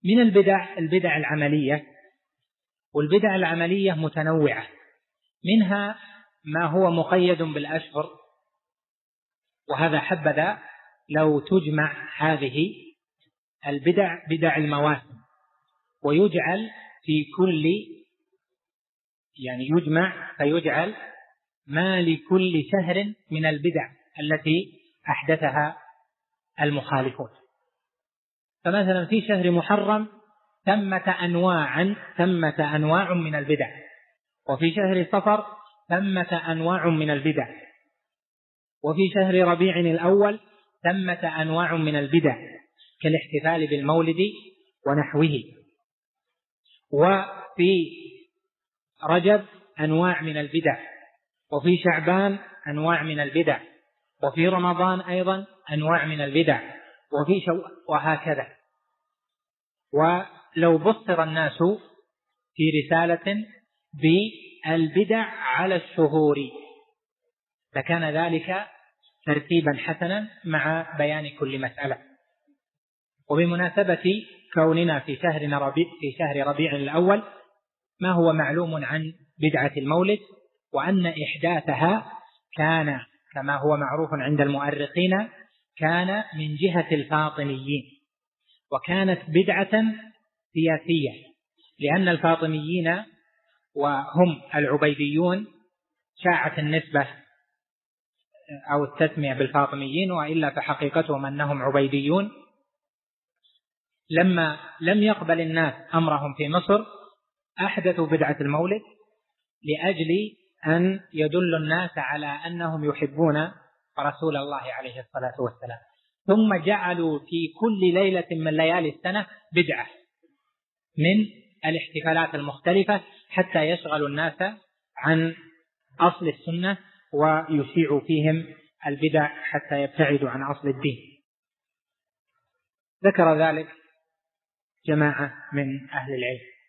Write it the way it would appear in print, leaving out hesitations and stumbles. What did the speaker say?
من البدع العملية، والبدع العملية متنوعة، منها ما هو مقيد بالأشهر، وهذا حبذا لو تجمع هذه البدع بدع المواسم، ويجعل في كل يجمع فيجعل ما لكل شهر من البدع التي أحدثها المخالفون. فمثلا في شهر محرم ثمة أنواع من البدع، وفي شهر صفر ثمة أنواع من البدع، وفي شهر ربيع الأول ثمة أنواع من البدع كالاحتفال بالمولد ونحوه، وفي رجب أنواع من البدع، وفي شعبان أنواع من البدع، وفي رمضان أيضا أنواع من البدع، وهكذا. ولو بصر الناس في رسالة بالبدع على الشهور لكان ذلك ترتيبا حسنا مع بيان كل مسألة. وبمناسبة كوننا في شهر ربيع الأول، ما هو معلوم عن بدعة المولد وأن إحداثها كان كما هو معروف عند المؤرخين كان من جهة الفاطميين، وكانت بدعة سياسية، لأن الفاطميين وهم العبيديون شاعت النسبة أو التسمية بالفاطميين، وإلا فحقيقتهم أنهم عبيديون. لما لم يقبل الناس أمرهم في مصر أحدثوا بدعة المولد لأجل أن يدل الناس على أنهم يحبون رسول الله عليه الصلاة والسلام، ثم جعلوا في كل ليلة من ليالي السنة بدعة من الاحتفالات المختلفة حتى يشغلوا الناس عن أصل السنة ويشيعوا فيهم البدع حتى يبتعدوا عن أصل الدين. ذكر ذلك جماعة من أهل العلم.